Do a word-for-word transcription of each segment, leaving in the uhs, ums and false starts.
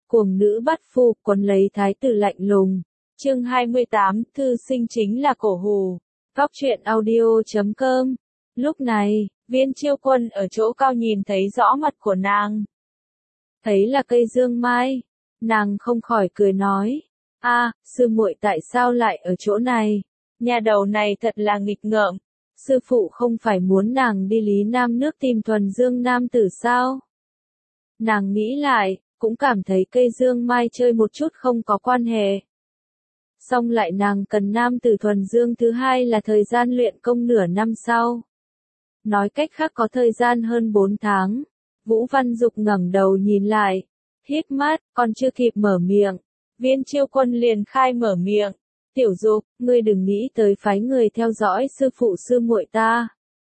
Cuồng nữ bắt phu, quấn lấy thái tử lạnh lùng. Chương hai mươi tám, thư sinh chính là cổ hù. Góc truyện audio chấm com. Lúc này, Viên Chiêu Quân ở chỗ cao nhìn thấy rõ mặt của nàng. Thấy là cây dương mai, nàng không khỏi cười nói: "A, sư muội tại sao lại ở chỗ này? Nhà đầu này thật là nghịch ngợm. Sư phụ không phải muốn nàng đi Lý Nam nước tìm thuần dương nam tử sao?" Nàng nghĩ lại, cũng cảm thấy cây dương mai chơi một chút không có quan hệ. Song lại nàng cần nam tử thuần dương thứ hai là thời gian luyện công nửa năm sau. Nói cách khác có thời gian hơn bốn tháng. Vũ Văn Dục ngẩng đầu nhìn lại, hít mắt, còn chưa kịp mở miệng. Viên Chiêu Quân liền khai mở miệng: "Tiểu Dục, ngươi đừng nghĩ tới phái người theo dõi sư phụ sư muội ta."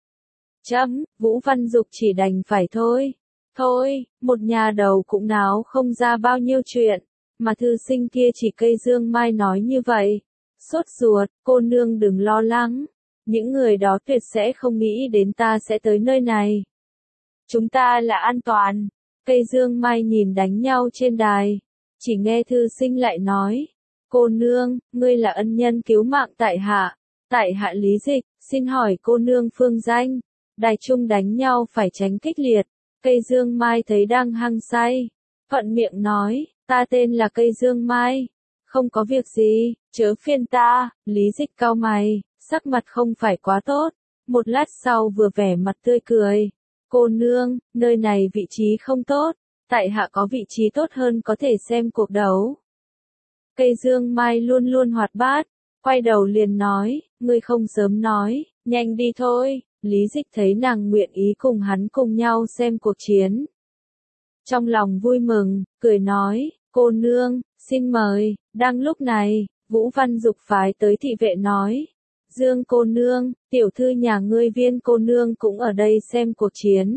Chấm, Vũ Văn Dục chỉ đành phải thôi. Thôi, một nhà đầu cũng náo không ra bao nhiêu chuyện, mà thư sinh kia chỉ cây dương mai nói như vậy. Sốt ruột, cô nương đừng lo lắng, những người đó tuyệt sẽ không nghĩ đến ta sẽ tới nơi này. Chúng ta là an toàn. Cây dương mai nhìn đánh nhau trên đài, chỉ nghe thư sinh lại nói: "Cô nương, ngươi là ân nhân cứu mạng tại hạ, tại hạ Lý Dịch, xin hỏi cô nương phương danh." Đài trung đánh nhau phải tránh kích liệt. Cây dương mai thấy đang hăng say, thuận miệng nói: "Ta tên là cây dương mai, không có việc gì, chớ phiền ta." Lý Dịch cau mày, sắc mặt không phải quá tốt, một lát sau vừa vẻ mặt tươi cười: "Cô nương, nơi này vị trí không tốt, tại hạ có vị trí tốt hơn có thể xem cuộc đấu." Cây dương mai luôn luôn hoạt bát, quay đầu liền nói: "Ngươi không sớm nói, nhanh đi thôi." Lý Dịch thấy nàng nguyện ý cùng hắn cùng nhau xem cuộc chiến, trong lòng vui mừng, cười nói: "Cô nương, xin mời." Đang lúc này, Vũ Văn Dục phái tới thị vệ nói: "Dương cô nương, tiểu thư nhà ngươi Viên cô nương cũng ở đây xem cuộc chiến.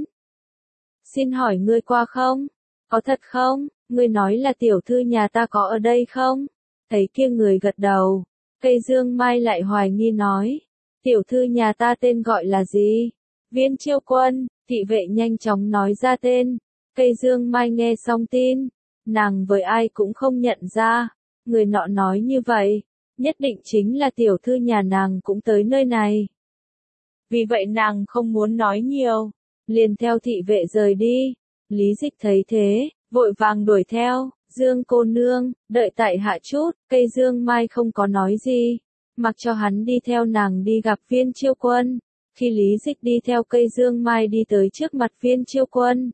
Xin hỏi ngươi qua không?" "Có thật không? Ngươi nói là tiểu thư nhà ta có ở đây không?" Thấy kia người gật đầu, cây dương mai lại hoài nghi nói: "Tiểu thư nhà ta tên gọi là gì?" "Viên Chiêu Quân." Thị vệ nhanh chóng nói ra tên. Cây dương mai nghe xong tin, nàng với ai cũng không nhận ra. Người nọ nói như vậy, nhất định chính là tiểu thư nhà nàng cũng tới nơi này. Vì vậy nàng không muốn nói nhiều, liền theo thị vệ rời đi. Lý Dịch thấy thế, vội vàng đuổi theo: "Dương cô nương, đợi tại hạ chút." Cây dương mai không có nói gì, mặc cho hắn đi theo nàng đi gặp Viên Chiêu Quân. Khi Lý Dịch đi theo cây dương mai đi tới trước mặt Viên Chiêu Quân,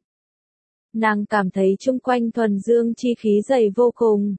nàng cảm thấy chung quanh thuần dương chi khí dày vô cùng.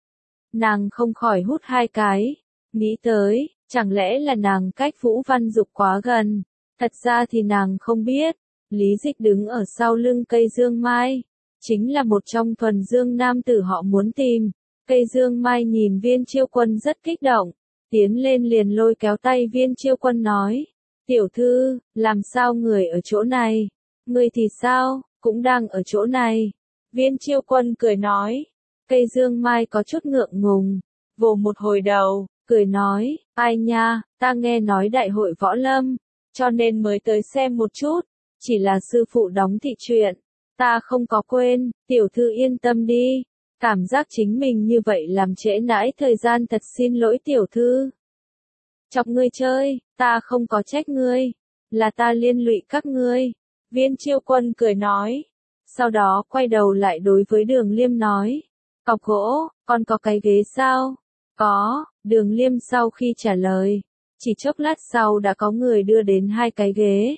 Nàng không khỏi hút hai cái, nghĩ tới, chẳng lẽ là nàng cách Vũ Văn Dục quá gần. Thật ra thì nàng không biết, Lý Dịch đứng ở sau lưng cây dương mai, chính là một trong thuần dương nam tử họ muốn tìm. Cây dương mai nhìn Viên Chiêu Quân rất kích động, tiến lên liền lôi kéo tay Viên Chiêu Quân nói: "Tiểu thư, làm sao người ở chỗ này? Người thì sao, cũng đang ở chỗ này." Viên Chiêu Quân cười nói. Cây dương mai có chút ngượng ngùng, vồ một hồi đầu, cười nói: "Ai nha, ta nghe nói đại hội võ lâm, cho nên mới tới xem một chút, chỉ là sư phụ đóng thị truyện, ta không có quên, tiểu thư yên tâm đi." Cảm giác chính mình như vậy làm trễ nãi thời gian, thật xin lỗi tiểu thư. "Chọc ngươi chơi, ta không có trách ngươi, là ta liên lụy các ngươi." Viên Chiêu Quân cười nói. Sau đó quay đầu lại đối với Đường Liêm nói: "Cọc gỗ, còn có cái ghế sao?" "Có." Đường Liêm sau khi trả lời, chỉ chốc lát sau đã có người đưa đến hai cái ghế.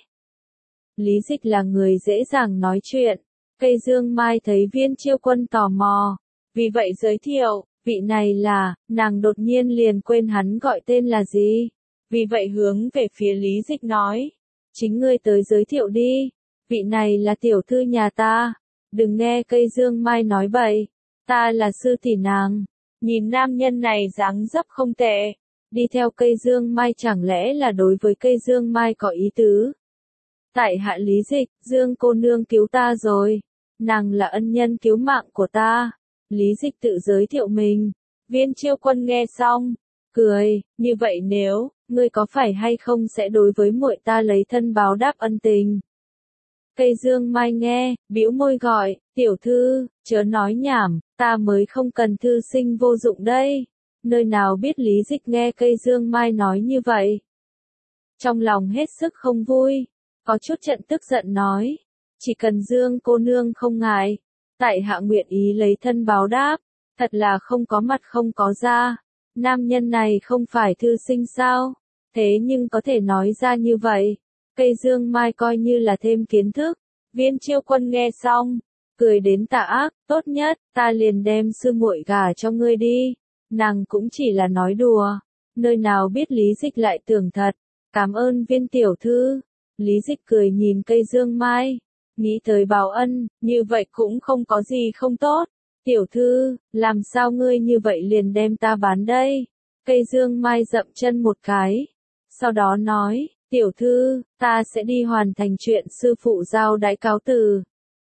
Lý Dịch là người dễ dàng nói chuyện. Cây dương mai thấy Viên Chiêu Quân tò mò, vì vậy giới thiệu: "Vị này là..." Nàng đột nhiên liền quên hắn gọi tên là gì, vì vậy hướng về phía Lý Dịch nói: "Chính ngươi tới giới thiệu đi, vị này là tiểu thư nhà ta, đừng nghe cây dương mai nói bậy, ta là sư tỷ nàng." Nhìn nam nhân này dáng dấp không tệ, đi theo cây dương mai chẳng lẽ là đối với cây dương mai có ý tứ. "Tại hạ Lý Dịch, Dương cô nương cứu ta rồi, nàng là ân nhân cứu mạng của ta." Lý Dịch tự giới thiệu mình. Viên Chiêu Quân nghe xong, cười: "Như vậy nếu, ngươi có phải hay không sẽ đối với muội ta lấy thân báo đáp ân tình?" Cây dương mai nghe, bĩu môi gọi: "Tiểu thư, chớ nói nhảm, ta mới không cần thư sinh vô dụng đây. Nơi nào biết Lý Dịch nghe cây dương mai nói như vậy. Trong lòng hết sức không vui, có chút trận tức giận nói, chỉ cần Dương cô nương không ngại, tại hạ nguyện ý lấy thân báo đáp, thật là không có mặt không có da. Nam nhân này không phải thư sinh sao, thế nhưng có thể nói ra như vậy. Cây dương mai coi như là thêm kiến thức. Viên Chiêu Quân nghe xong, cười đến tà ác, tốt nhất, ta liền đem sư muội gả cho ngươi đi. Nàng cũng chỉ là nói đùa, nơi nào biết Lý Dịch lại tưởng thật. Cảm ơn Viên tiểu thư. Lý Dịch cười nhìn cây dương mai, nghĩ tới báo ân, như vậy cũng không có gì không tốt. Tiểu thư, làm sao ngươi như vậy liền đem ta bán đây? Cây dương mai dậm chân một cái, sau đó nói, tiểu thư, ta sẽ đi hoàn thành chuyện sư phụ giao đãi, cáo từ.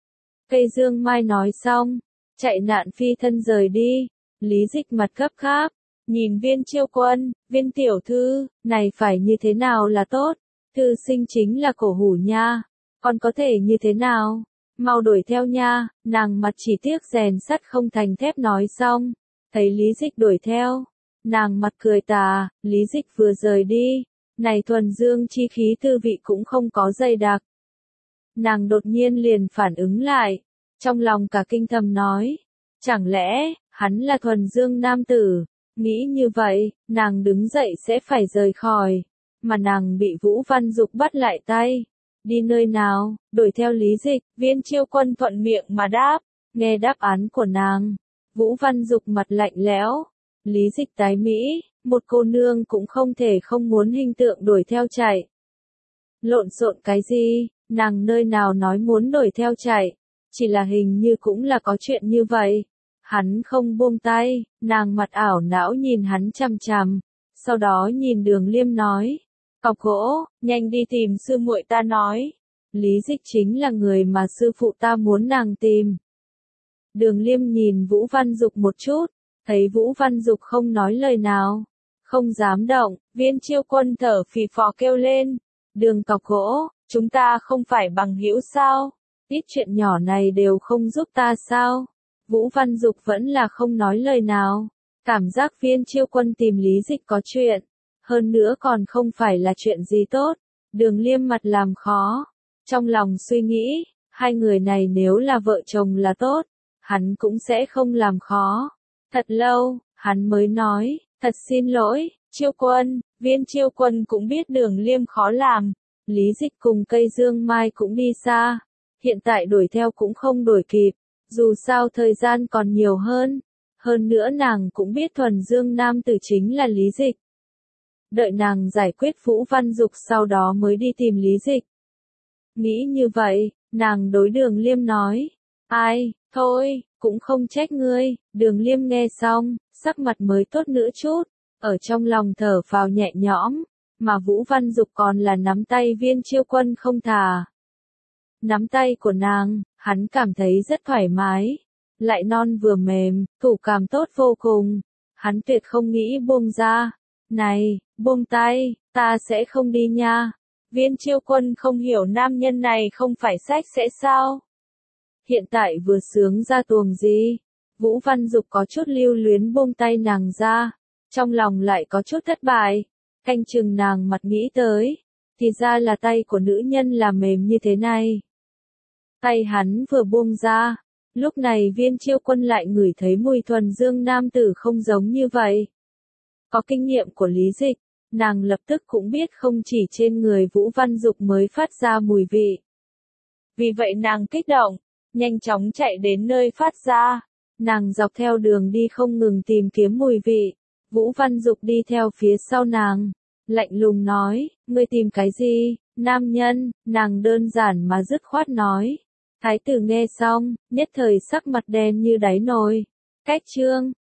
Cây dương mai nói xong, chạy nạn phi thân rời đi. Lý Dịch mặt gấp gáp, nhìn Viên Chiêu Quân, Viên tiểu thư, này phải như thế nào là tốt? Thư sinh chính là cổ hủ nha, còn có thể như thế nào? Mau đuổi theo nha. Nàng mặt chỉ tiếc rèn sắt không thành thép nói xong, thấy Lý Dịch đuổi theo, nàng mặt cười tà. Lý Dịch vừa rời đi, này thuần dương chi khí tư vị cũng không có dày đặc. Nàng đột nhiên liền phản ứng lại, trong lòng cả kinh thầm nói, chẳng lẽ hắn là thuần dương nam tử? Nghĩ như vậy, nàng đứng dậy sẽ phải rời khỏi, mà nàng bị Vũ Văn Dục bắt lại tay. Đi nơi nào? Đuổi theo Lý Dịch. Viên Chiêu Quân thuận miệng mà đáp. Nghe đáp án của nàng, Vũ Văn Dục mặt lạnh lẽo. Lý Dịch tái mỹ, một cô nương cũng không thể không muốn hình tượng đuổi theo chạy. Lộn xộn cái gì? Nàng nơi nào nói muốn đuổi theo chạy? Chỉ là hình như cũng là có chuyện như vậy. Hắn không buông tay, nàng mặt ảo não nhìn hắn chằm chằm, sau đó nhìn Đường Liêm nói, cọc gỗ, nhanh đi tìm sư muội ta nói. Lý Dịch chính là người mà sư phụ ta muốn nàng tìm. Đường Liêm nhìn Vũ Văn Dục một chút, thấy Vũ Văn Dục không nói lời nào, không dám động. Viên Chiêu Quân thở phì phò kêu lên, Đường cọc gỗ, chúng ta không phải bằng hữu sao? Ít chuyện nhỏ này đều không giúp ta sao? Vũ Văn Dục vẫn là không nói lời nào, cảm giác Viên Chiêu Quân tìm Lý Dịch có chuyện, hơn nữa còn không phải là chuyện gì tốt. Đường Liêm mặt làm khó, trong lòng suy nghĩ, hai người này nếu là vợ chồng là tốt, hắn cũng sẽ không làm khó. Thật lâu, hắn mới nói, thật xin lỗi, Chiêu Quân. Viên Chiêu Quân cũng biết Đường Liêm khó làm, Lý Dịch cùng cây dương mai cũng đi xa, hiện tại đuổi theo cũng không đuổi kịp, dù sao thời gian còn nhiều hơn, hơn nữa nàng cũng biết thuần dương nam tử chính là Lý Dịch. Đợi nàng giải quyết Vũ Văn Dục sau đó mới đi tìm Lý Dịch. Nghĩ như vậy, nàng đối Đường Liêm nói, ai, thôi, cũng không trách ngươi. Đường Liêm nghe xong, sắc mặt mới tốt nữa chút, ở trong lòng thở phào nhẹ nhõm, mà Vũ Văn Dục còn là nắm tay Viên Chiêu Quân không thả. Nắm tay của nàng, hắn cảm thấy rất thoải mái, lại non vừa mềm, thủ cảm tốt vô cùng, hắn tuyệt không nghĩ buông ra. Này, buông tay, ta sẽ không đi nha. Viên Chiêu Quân không hiểu nam nhân này không phải sách sẽ sao? Hiện tại vừa sướng ra tuồng gì? Vũ Văn Dục có chút lưu luyến buông tay nàng ra, trong lòng lại có chút thất bại, canh chừng nàng mặt nghĩ tới, thì ra là tay của nữ nhân là mềm như thế này. Tay hắn vừa buông ra, lúc này Viên Chiêu Quân lại ngửi thấy mùi thuần dương nam tử không giống như vậy. Có kinh nghiệm của Lý Dịch, nàng lập tức cũng biết không chỉ trên người Vũ Văn Dục mới phát ra mùi vị. Vì vậy nàng kích động, nhanh chóng chạy đến nơi phát ra. Nàng dọc theo đường đi không ngừng tìm kiếm mùi vị. Vũ Văn Dục đi theo phía sau nàng, lạnh lùng nói, ngươi tìm cái gì, nam nhân? Nàng đơn giản mà dứt khoát nói. Thái tử nghe xong, nhất thời sắc mặt đen như đáy nồi. Cách chương